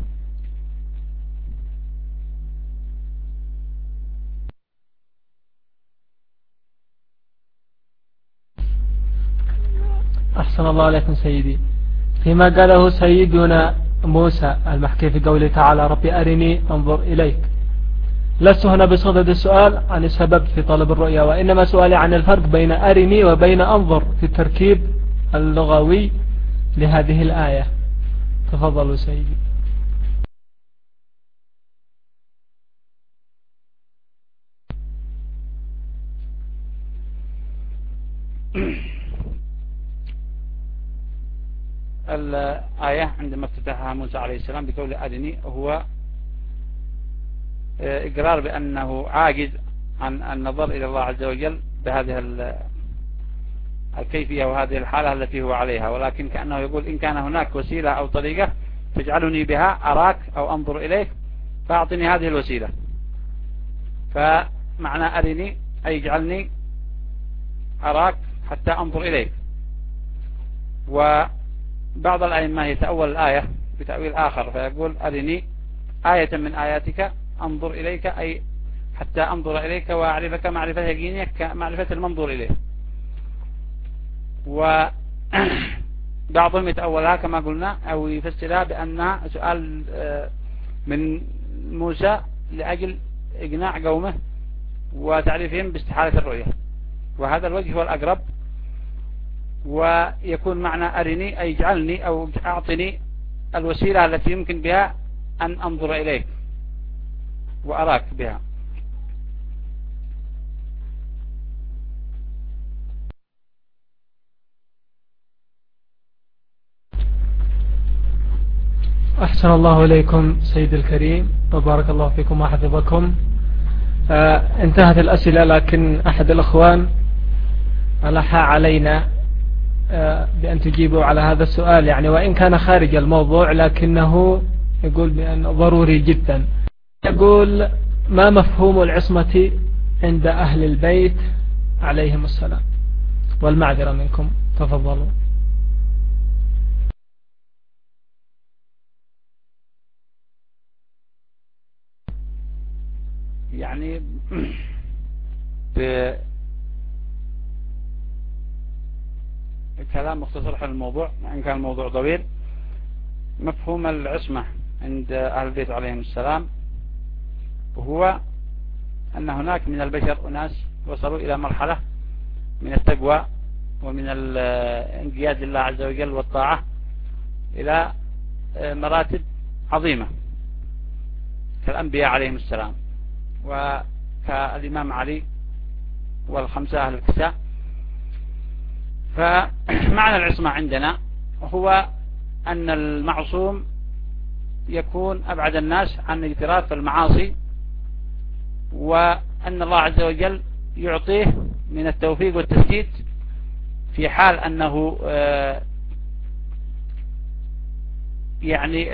أحسن الله عليكم سيدي. فيما قاله سيدنا موسى المحكي في قوله تعالى ربي أرني أنظر إليك، لست هنا بصدد السؤال عن السبب في طلب الرؤيا، وإنما سؤالي عن الفرق بين أرني وبين أنظر في التركيب اللغوي لهذه الآية. تفضلوا سيدي. الآية عندما افتتحها موسى عليه السلام بقول أرني هو إقرار بأنه عاجز عن النظر إلى الله عز وجل بهذه الكيفية وهذه الحالة التي هو عليها، ولكن كأنه يقول إن كان هناك وسيلة أو طريقة تجعلني بها أراك أو أنظر إليك فأعطني هذه الوسيلة. فمعنى أرني أي اجعلني أراك حتى أنظر إليك. وبعض الأئمة يتأول الآية بتأويل آخر فيقول أرني آية من آياتك أنظر إليك أي حتى أنظر إليك وأعرفك معرفة يقينية كمعرفة المنظور إليه. وبعضهم يتأولها كما قلنا أو يفسرها بأنها سؤال من موسى لأجل إقناع قومه وتعريفهم باستحالة الرؤية، وهذا الوجه هو الأقرب. ويكون معنى أرني أي اجعلني أو أعطني الوسيلة التي يمكن بها أن أنظر إليك وأراك بها. أحسن الله إليكم سيد الكريم وبارك الله فيكم وحفظكم. آه انتهت الأسئلة، لكن أحد الأخوان ألح علينا آه بأن تجيبوا على هذا السؤال، يعني وإن كان خارج الموضوع لكنه يقول بأنه ضروري جدا. يقول ما مفهوم العصمة عند أهل البيت عليهم السلام؟ والمعذرة منكم. تفضلوا. يعني بكلام مختصر حول الموضوع إن كان الموضوع طويل. مفهوم العصمة عند أهل البيت عليهم السلام هو أن هناك من البشر أناس وصلوا إلى مرحلة من التقوى ومن الانقياد لله عز وجل والطاعة إلى مراتب عظيمة كالأنبياء عليهم السلام. وكالإمام علي والخمسة أهل الكساء. فمعنى العصمة عندنا هو أن المعصوم يكون أبعد الناس عن الاقتراف المعاصي، وأن الله عز وجل يعطيه من التوفيق والتسديد في حال أنه يعني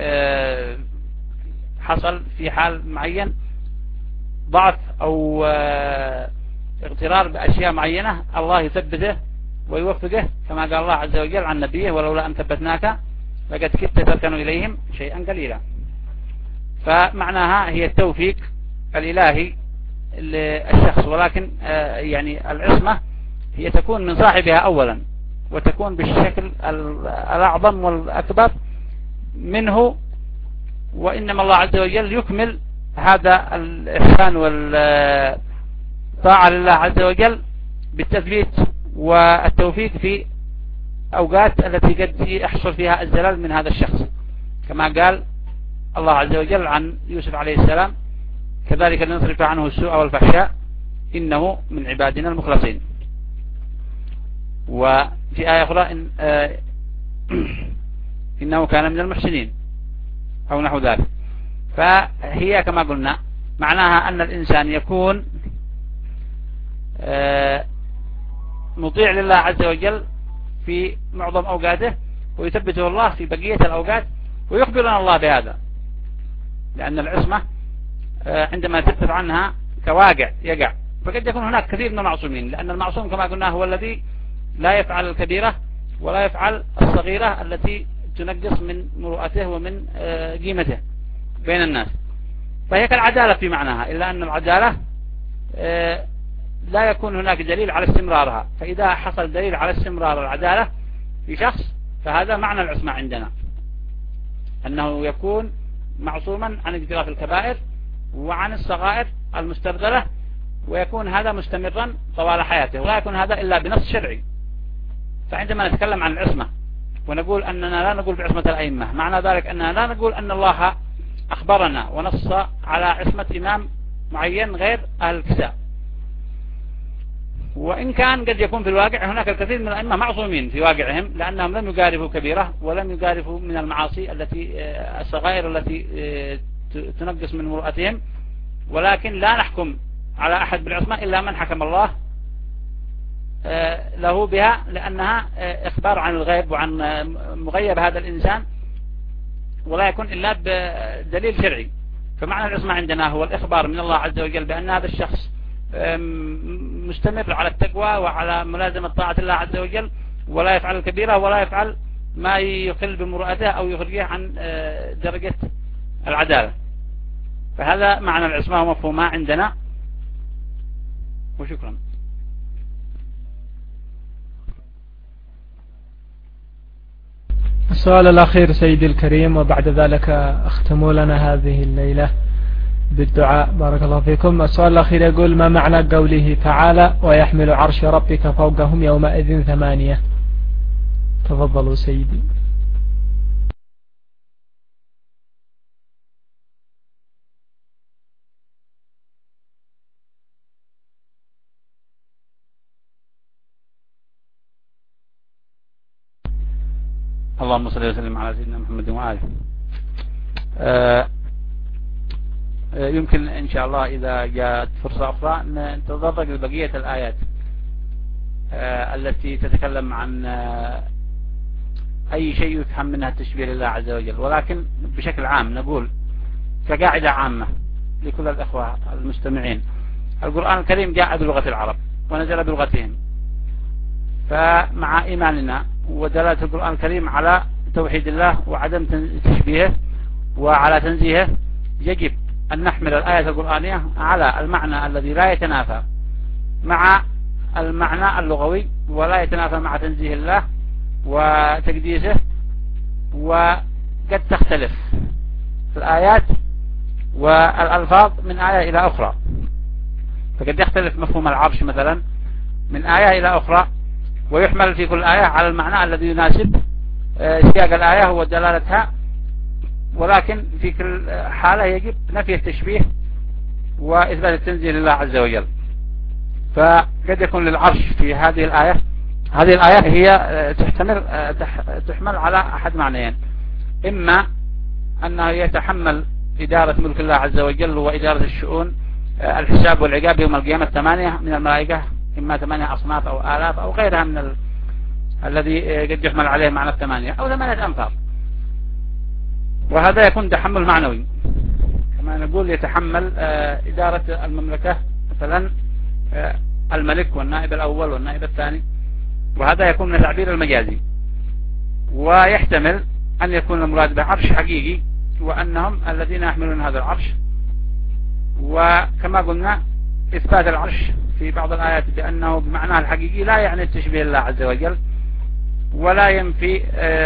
حصل في حال معين ضعف أو اغترار بأشياء معينة، الله يثبته ويوفقه كما قال الله عز وجل عن نبيه: ولولا أن ثبتناك لقد كدت تركن إليهم شيئا قليلا. فمعناها هي التوفيق الإلهي للشخص، ولكن يعني العصمة هي تكون من صاحبها أولا، وتكون بالشكل الأعظم والأكبر منه، وإنما الله عز وجل يكمل هذا الإحسان والطاعة لله عز وجل بالتثبيت والتوفيق في أوقات التي قد يحصل فيها الزلال من هذا الشخص، كما قال الله عز وجل عن يوسف عليه السلام: كذلك لنصرف عنه السوء والفحشاء إنه من عبادنا المخلصين. وفي آية أخرى إن آه إنه كان من المحسنين أو نحو ذلك. فهي كما قلنا معناها أن الإنسان يكون آه مطيع لله عز وجل في معظم أوقاته، ويثبته الله في بقية الأوقات، ويخبرنا الله بهذا، لأن العصمة عندما تثبت عنها كواقع يقع، فقد يكون هناك كثير من المعصومين، لأن المعصوم كما قلنا هو الذي لا يفعل الكبيرة ولا يفعل الصغيرة التي تنقص من مروءته ومن قيمته بين الناس. فهي كالعدالة في معناها، إلا أن العدالة لا يكون هناك دليل على استمرارها، فإذا حصل دليل على استمرار العدالة في شخص فهذا معنى العصمة عندنا، أنه يكون معصوما عن اقتراف الكبائر وعن الصغائر المستبذلة، ويكون هذا مستمرا طوال حياته، ولا يكون هذا إلا بنص شرعي. فعندما نتكلم عن العصمة ونقول أننا لا نقول بعصمة الأئمة، معنى ذلك أننا لا نقول أن الله أخبرنا ونص على عصمة إمام معين غير أهل الكساء، وإن كان قد يكون في الواقع هناك الكثير من الأئمة معصومين في واقعهم، لأنهم لم يقارفوا كبيرة ولم يقارفوا من المعاصي التي الصغائر التي تنقص من مروءتهم، ولكن لا نحكم على أحد بالعصمة إلا من حكم الله له بها، لأنها إخبار عن الغيب وعن مغيب هذا الإنسان، ولا يكون إلا بدليل شرعي. فمعنى العصمة عندنا هو الإخبار من الله عز وجل بأن هذا الشخص مستمر على التقوى وعلى ملازمة طاعة الله عز وجل، ولا يفعل الكبيرة ولا يفعل ما يخل بمروءته أو يخرجه عن درجة العدالة. فهذا معنى العصمة ومفهومها عندنا، وشكرا. السؤال الأخير سيدي الكريم، وبعد ذلك اختموا لنا هذه الليلة بالدعاء، بارك الله فيكم. السؤال الأخير يقول: ما معنى قوله تعالى: ويحمل عرش ربك فوقهم يومئذ ثمانية؟ تفضلوا سيدي. اللهم صل وسلم على سيدنا محمد وآله. آه يمكن إن شاء الله إذا جاءت فرصة أخرى نتطرق لبقية الآيات آه التي تتكلم عن آه أي شيء يفهم منها التشبيه لله عز وجل، ولكن بشكل عام نقول كقاعدة عامة لكل الأخوة المستمعين: القرآن الكريم جاء بلغة العرب ونزل بلغتهم، فمع إيماننا ودلالة القرآن الكريم على توحيد الله وعدم تشبيهه وعلى تنزيهه، يجب أن نحمل الآية القرآنية على المعنى الذي لا يتنافى مع المعنى اللغوي ولا يتنافى مع تنزيه الله وتقديسه، وقد تختلف الآيات والألفاظ من آية إلى أخرى، فقد يختلف مفهوم العرش مثلا من آية إلى أخرى، ويحمل في كل آية على المعنى الذي يناسب سياق الآية ودلالتها، ولكن في كل حالة يجب نفي التشبيه وإثبات التنزيل لله عز وجل. فقد يكون للعرش في هذه الآية هذه الآية هي تحتمل تحمل على أحد معنيين: إما أنه يتحمل إدارة ملك الله عز وجل وإدارة الشؤون، الحساب والعقاب يوم القيامة ثمانية من الملائكة، إما ثمانية أصناف أو آلاف أو غيرها من ال... الذي قد يحمل عليه معنى الثمانية أو ثمانية أنفار. وهذا يكون تحمل معنوي، كما نقول يتحمل إدارة المملكة مثلا الملك والنائب الأول والنائب الثاني، وهذا يكون من التعبير المجازي. ويحتمل أن يكون المراد بعرش حقيقي وأنهم الذين يحملون هذا العرش. وكما قلنا إثبات العرش في بعض الآيات بأنه بمعناه الحقيقي لا يعني التشبيه الله عز وجل، ولا ينفي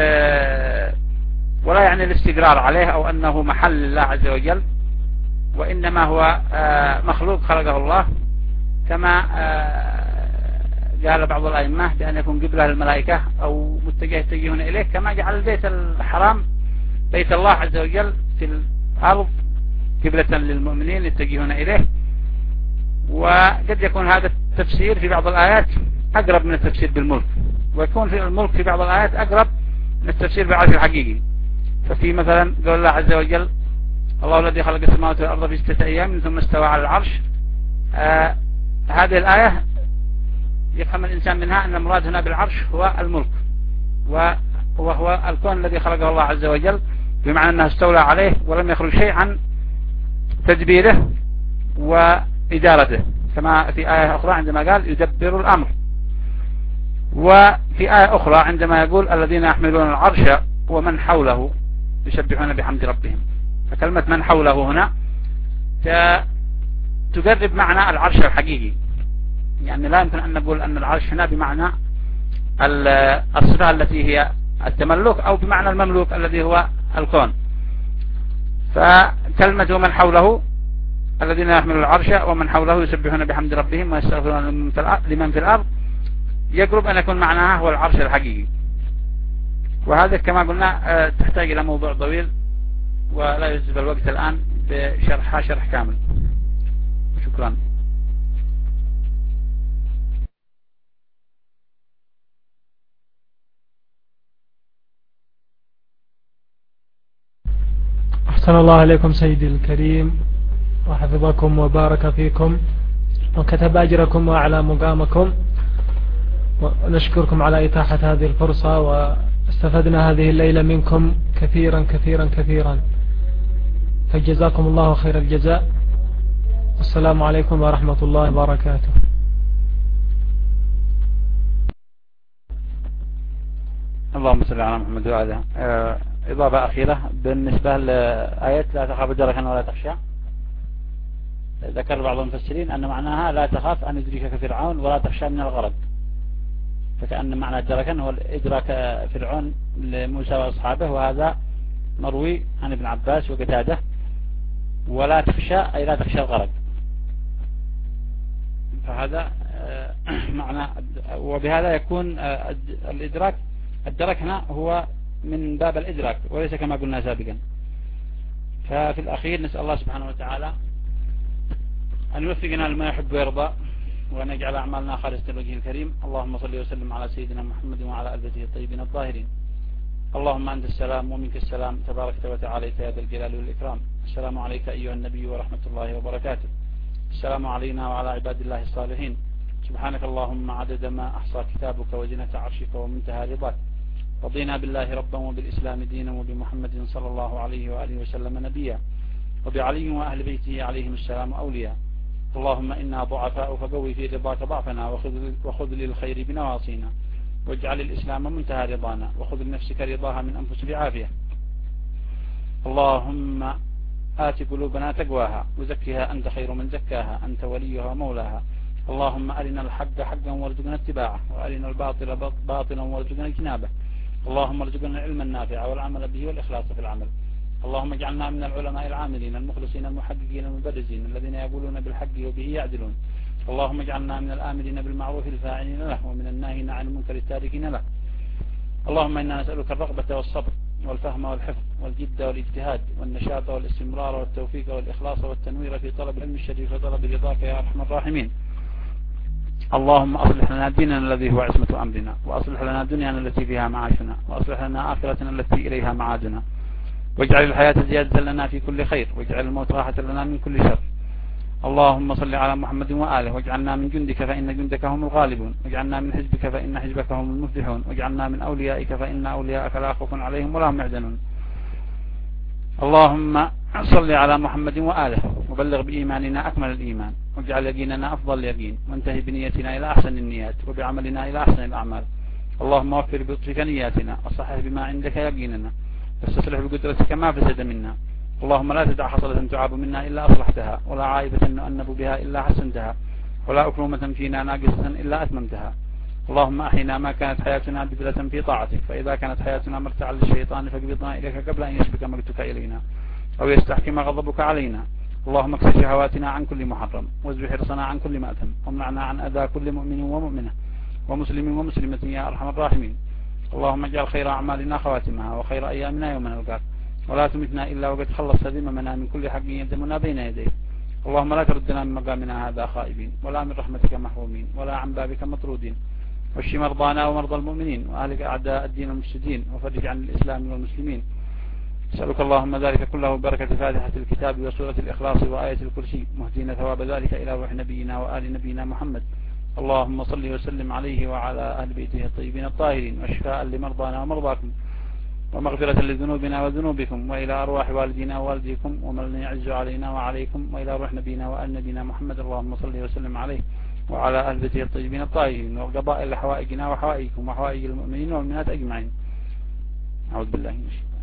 ولا يعني الاستقرار عليه أو أنه محل الله عز وجل، وإنما هو مخلوق خلقه الله، كما قال بعض الأئمة بأن يكون قبلة للملائكة أو متجه يتجهون إليه، كما جعل البيت الحرام بيت الله عز وجل في الأرض قبلة للمؤمنين يتجهون إليه. وقد يكون هذا التفسير في بعض الآيات أقرب من التفسير بالملك، ويكون في الملك في بعض الآيات أقرب من التفسير بالعرش الحقيقي. ففي مثلا قول الله عز وجل: الله الذي خلق السماوات والأرض في ستة أيام ثم استوى على العرش. آه هذه الآية يفهم الإنسان منها أن المراد هنا بالعرش هو الملك، وهو الكون الذي خلقه الله عز وجل، بمعنى أنه استولى عليه ولم يخرج شيء عن تدبيره وإدارته، كما في آية أخرى عندما قال يدبر الأمر. وفي آية أخرى عندما يقول الذين يحملون العرش ومن حوله يسبحون بحمد ربهم. فكلمة من حوله هنا تقرب معنى العرش الحقيقي، يعني لا يمكن أن نقول أن العرش هنا بمعنى الصفة التي هي التملك أو بمعنى المملوك الذي هو الكون. فكلمة ومن حوله الذين يحملون العرش ومن حوله يسبحون بحمد ربهم ويستغفرون لمن في الأرض يقرب أن يكون معناها هو العرش الحقيقي. وهذا كما قلنا تحتاج إلى موضوع طويل ولا يجب الوقت الآن بشرحها شرح كامل. شكرا. أحسن الله عليكم سيدي الكريم وحفظكم وبارك فيكم وكتب أجركم وأعلى مقامكم، ونشكركم على إتاحة هذه الفرصة، واستفدنا هذه الليلة منكم كثيرا كثيرا كثيرا، فجزاكم الله خير الجزاء. والسلام عليكم ورحمة الله وبركاته. اللهم صل على محمد وعلى آه إضافة أخيرة بالنسبة لآية لا تخاف دركا ولا تخشى. ذكر بعض المفسرين أن معناها لا تخاف أن يدركك فرعون ولا تخشى من الغرق، فكأن معنى دركا هو إدراك فرعون لموسى وأصحابه، وهذا مروي عن ابن عباس وقتاده. ولا تخشى أي لا تخشى الغرق، فهذا معنى. وبهذا يكون الإدراك الدرك هنا هو من باب الإدراك وليس كما قلنا سابقا. ففي الأخير نسأل الله سبحانه وتعالى أن يوفقنا لما يحب ويرضى، وأن يجعل أعمالنا خالصة لوجهه الكريم. اللهم صل وسلم على سيدنا محمد وعلى آل بيته الطيبين الطاهرين. اللهم أنت السلام ومنك السلام، تباركت وتعاليت يا ذا الجلال والإكرام. السلام عليك أيها النبي ورحمة الله وبركاته. السلام علينا وعلى عباد الله الصالحين. سبحانك اللهم عدد ما أحصى كتابك وزنة عرشك ومنتهى رضاك. رضينا بالله ربا وبالإسلام دينا وبمحمد صلى الله عليه وآله وسلم نبيا، وبعلي وأهل بيته عليهم السلام أولياء. اللهم إنا ضعفاء فقوي في رضاك ضعفنا، وخذ للخير بنواصينا، واجعل الإسلام منتهى رضانا، وخذ لنفسك رضاها من أنفس بعافية. اللهم آت قلوبنا تقواها وزكها أنت خير من زكاها، أنت وليها ومولاها. اللهم أرنا الحق حقا وارزقنا اتباعه، وأرنا الباطل باطلا وارزقنا اجتنابه. اللهم ارزقنا العلم النافع والعمل به والإخلاص في العمل. اللهم اجعلنا من العلماء العاملين المخلصين المحققين المبرزين الذين يقولون بالحق وبه يعدلون. اللهم اجعلنا من الآمرين بالمعروف الفاعلين له، ومن الناهين عن المنكر التاركين له. اللهم إنا نسألك الرغبة والصبر والفهم والحفظ والجد والاجتهاد والنشاط والاستمرار والتوفيق والإخلاص والتنوير في طلب العلم الشريف وطلب رضاك يا أرحم الراحمين. اللهم أصلح لنا ديننا الذي هو عصمة أمرنا، وأصلح لنا دنيانا التي فيها معاشنا، وأصلح لنا آخرتنا التي إليها معادنا، واجعل الحياة زيادة لنا في كل خير، واجعل الموت راحة لنا من كل شر. اللهم صل على محمد وآله، واجعلنا من جندك فإن جندك هم الغالبون، واجعلنا من حزبك فإن حزبك هم المفلحون، واجعلنا من أوليائك فإن أولياءك لا خوف عليهم ولا هم يحزنون. اللهم صل على محمد وآله، وبلغ بإيماننا أكمل الإيمان، واجعل يقيننا أفضل اليقين، وانتهي بنيتنا إلى أحسن النيات، وبعملنا إلى أحسن الأعمال. اللهم وفر بلطفك نياتنا، وصحح بما عندك يقيننا، واستسلح بقدرتك ما فسد منا. اللهم لا تدع حصلة تعاب منا إلا أصلحتها، ولا عائبة نؤنب بها إلا حسنتها، ولا أكرمة فينا ناقصة إلا أتممتها. اللهم أحينا ما كانت حياتنا بذلة في طاعتك، فإذا كانت حياتنا مرتعا للشيطان فاقبضنا إليك قبل أن يسبق مقتك إلينا أو يستحكم غضبك علينا. اللهم اكسر شهواتنا عن كل محرم، وازح حرصنا عن كل مأثم، وامنعنا عن أذى كل مؤمن ومؤمنة ومسلم ومسلمة يا أرحم الراحمين. اللهم اجعل خير أعمالنا خواتمها، وخير أيامنا يوم نلقاك، ولا تمتنا إلا وقد خلصت ذممنا من كل حق يدمنا بين يديك. اللهم لا تردنا من مقامنا هذا خائبين، ولا من رحمتك محرومين، ولا عن بابك مطرودين. واشف مرضانا ومرضى المؤمنين، وأهلك أعداء الدين المفسدين، وفرج عن الإسلام والمسلمين. أسألك اللهم ذلك كله بركة فاتحة الكتاب وسورة الإخلاص وآية الكرسي، مهدين ثواب ذلك إلى روح نبينا وآل نبينا محمد. اللهم صل وسلم عليه وعلى أهل بيته الطيبين الطاهرين، وشفاء لمرضانا ومرضاكم، ومغفرة لذنوبنا وذنوبكم، وإلى أرواح والدينا ووالديكم، ومن يعز علينا وعليكم، وإلى روح نبينا وآل نبينا محمد. اللهم صل وسلم عليه وعلى أهل بيته الطيبين الطاهرين، وقضاء لحوائجنا وحوائجكم وحوائج المؤمنين والمؤمنات أجمعين. أعوذ بالله من الشيطان